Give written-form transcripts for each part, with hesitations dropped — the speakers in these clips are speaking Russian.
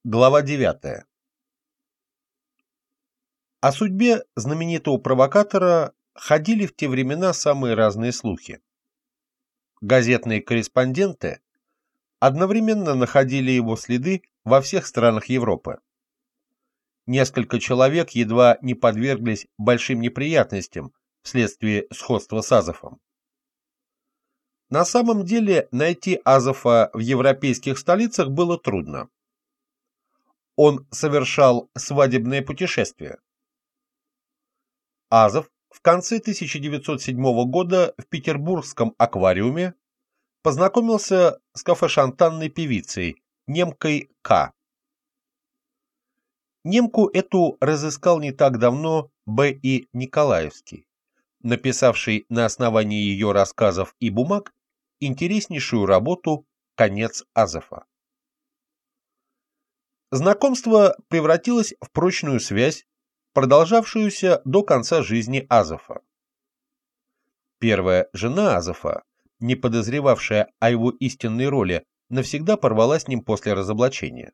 Глава 9. О судьбе знаменитого провокатора ходили в те времена самые разные слухи. Газетные корреспонденты одновременно находили его следы во всех странах Европы. Несколько человек едва не подверглись большим неприятностям вследствие сходства с Азовом. На самом деле найти Азова в европейских столицах было трудно. Он совершал свадебное путешествие. Азов в конце 1907 года в Петербургском аквариуме познакомился с кафе-шантанной певицей, немкой К. Немку эту разыскал не так давно Б.И. Николаевский, написавший на основании ее рассказов и бумаг интереснейшую работу «Конец Азова». Знакомство превратилось в прочную связь, продолжавшуюся до конца жизни Азова. Первая жена Азова, не подозревавшая о его истинной роли, навсегда порвала с ним после разоблачения.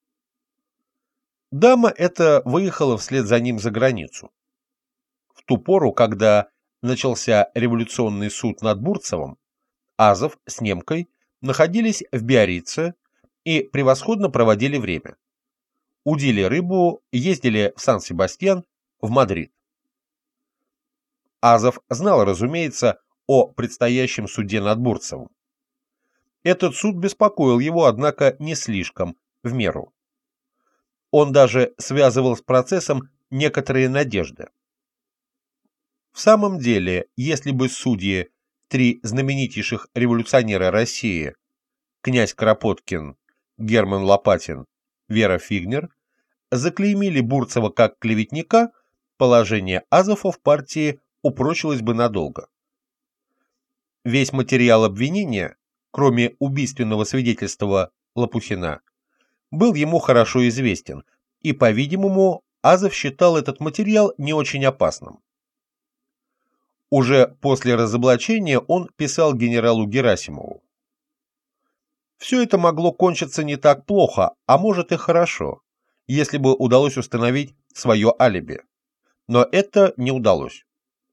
Дама эта выехала вслед за ним за границу. В ту пору, когда начался революционный суд над Бурцевым, Азов с немкой находились в Биаррице и превосходно проводили время. Удили рыбу, ездили в Сан-Себастьян, в Мадрид. Азов знал, разумеется, о предстоящем суде над Бурцевым. Этот суд беспокоил его, однако, не слишком, в меру. Он даже связывал с процессом некоторые надежды. В самом деле, если бы судьи, три знаменитейших революционера России, князь Кропоткин, Герман Лопатин, Вера Фигнер, заклеймили Бурцева как клеветника, положение Азова в партии упрочилось бы надолго. Весь материал обвинения, кроме убийственного свидетельства Лопухина, был ему хорошо известен, и, по-видимому, Азов считал этот материал не очень опасным. Уже после разоблачения он писал генералу Герасимову: «Все это могло кончиться не так плохо, а может и хорошо, если бы удалось установить свое алиби. Но это не удалось».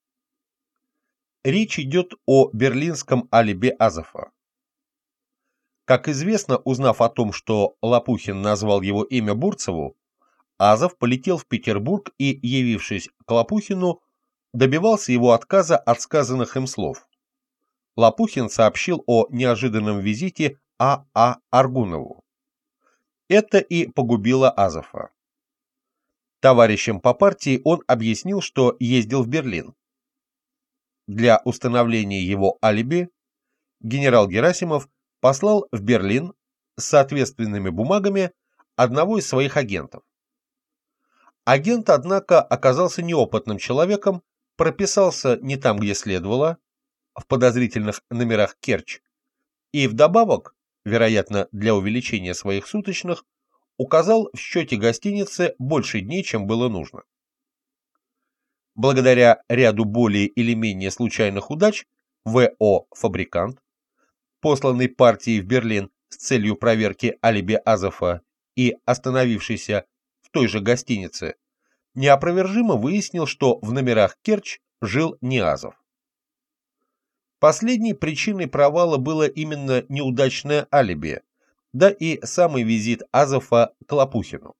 Речь идет о берлинском алиби Азова. Как известно, узнав о том, что Лопухин назвал его имя Бурцеву, Азов полетел в Петербург и, явившись к Лопухину, добивался его отказа от сказанных им слов. Лопухин сообщил о неожиданном визите А.А. Аргунову. Это и погубило Азова. Товарищам по партии он объяснил, что ездил в Берлин. Для установления его алиби генерал Герасимов послал в Берлин с соответственными бумагами одного из своих агентов. Агент, однако, оказался неопытным человеком, прописался не там, где следовало, в подозрительных номерах Керчь, и вдобавок, вероятно, для увеличения своих суточных, указал в счете гостиницы больше дней, чем было нужно. Благодаря ряду более или менее случайных удач, В.О. Фабрикант, посланный партией в Берлин с целью проверки алиби Азова и остановившийся в той же гостинице, неопровержимо выяснил, что в номерах Керчь жил не Азов. Последней причиной провала было именно неудачное алиби, да и самый визит Азова к Лопухину.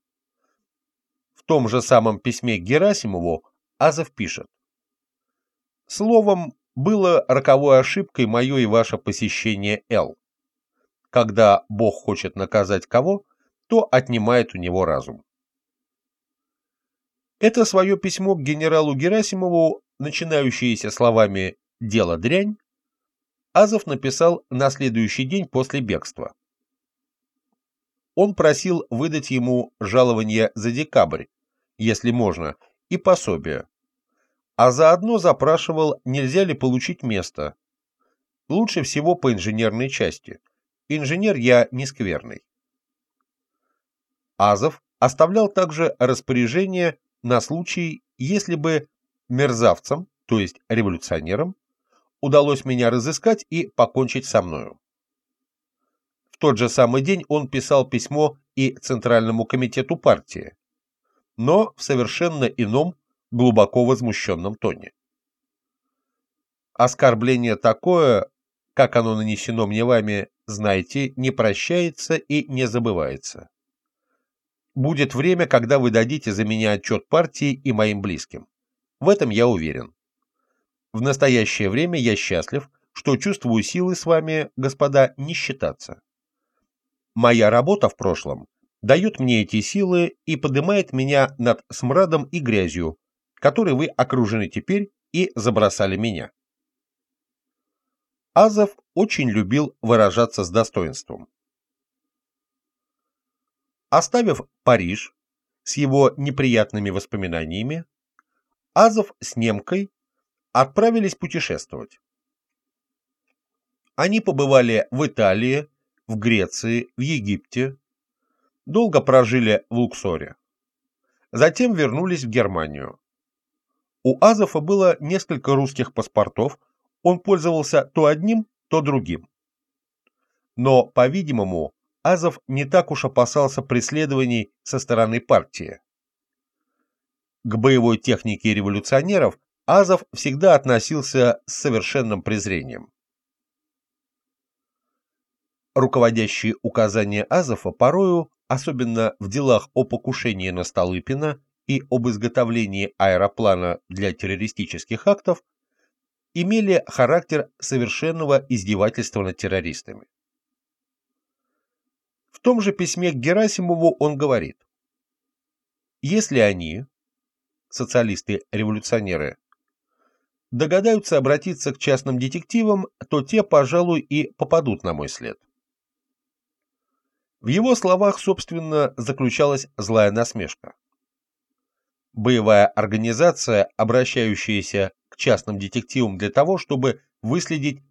В том же самом письме к Герасимову Азов пишет: «Словом, было роковой ошибкой мое и ваше посещение Л. Когда Бог хочет наказать кого, то отнимает у него разум». Это свое письмо к генералу Герасимову, начинающееся словами «дело дрянь», Азов написал на следующий день после бегства. Он просил выдать ему жалование за декабрь, если можно, и пособие, а заодно запрашивал, нельзя ли получить место. Лучше всего по инженерной части. Инженер я не скверный. Азов оставлял также распоряжение на случай, если бы мерзавцам, то есть революционерам, удалось меня разыскать и покончить со мною. В тот же самый день он писал письмо и Центральному комитету партии, но в совершенно ином, глубоко возмущенном тоне. Оскорбление такое, как оно нанесено мне вами, знайте, не прощается и не забывается. Будет время, когда вы дадите за меня отчет партии и моим близким. В этом я уверен. В настоящее время я счастлив, что чувствую силы с вами, господа, не считаться. Моя работа в прошлом дает мне эти силы и поднимает меня над смрадом и грязью, которой вы окружены теперь и забросали меня. Азов очень любил выражаться с достоинством. Оставив Париж с его неприятными воспоминаниями, Азов с немкой отправились путешествовать. Они побывали в Италии, в Греции, в Египте, долго прожили в Луксоре. Затем вернулись в Германию. У Азова было несколько русских паспортов, он пользовался то одним, то другим. Но, по-видимому, Азов не так уж опасался преследований со стороны партии. К боевой технике революционеров Азов всегда относился с совершенным презрением. Руководящие указания Азова порою, особенно в делах о покушении на Столыпина и об изготовлении аэроплана для террористических актов, имели характер совершенного издевательства над террористами. В том же письме к Герасимову он говорит: «Если они, социалисты-революционеры, догадаются обратиться к частным детективам, то те, пожалуй, и попадут на мой след». В его словах, собственно, заключалась злая насмешка. Боевая организация, обращающаяся к частным детективам для того, чтобы выследить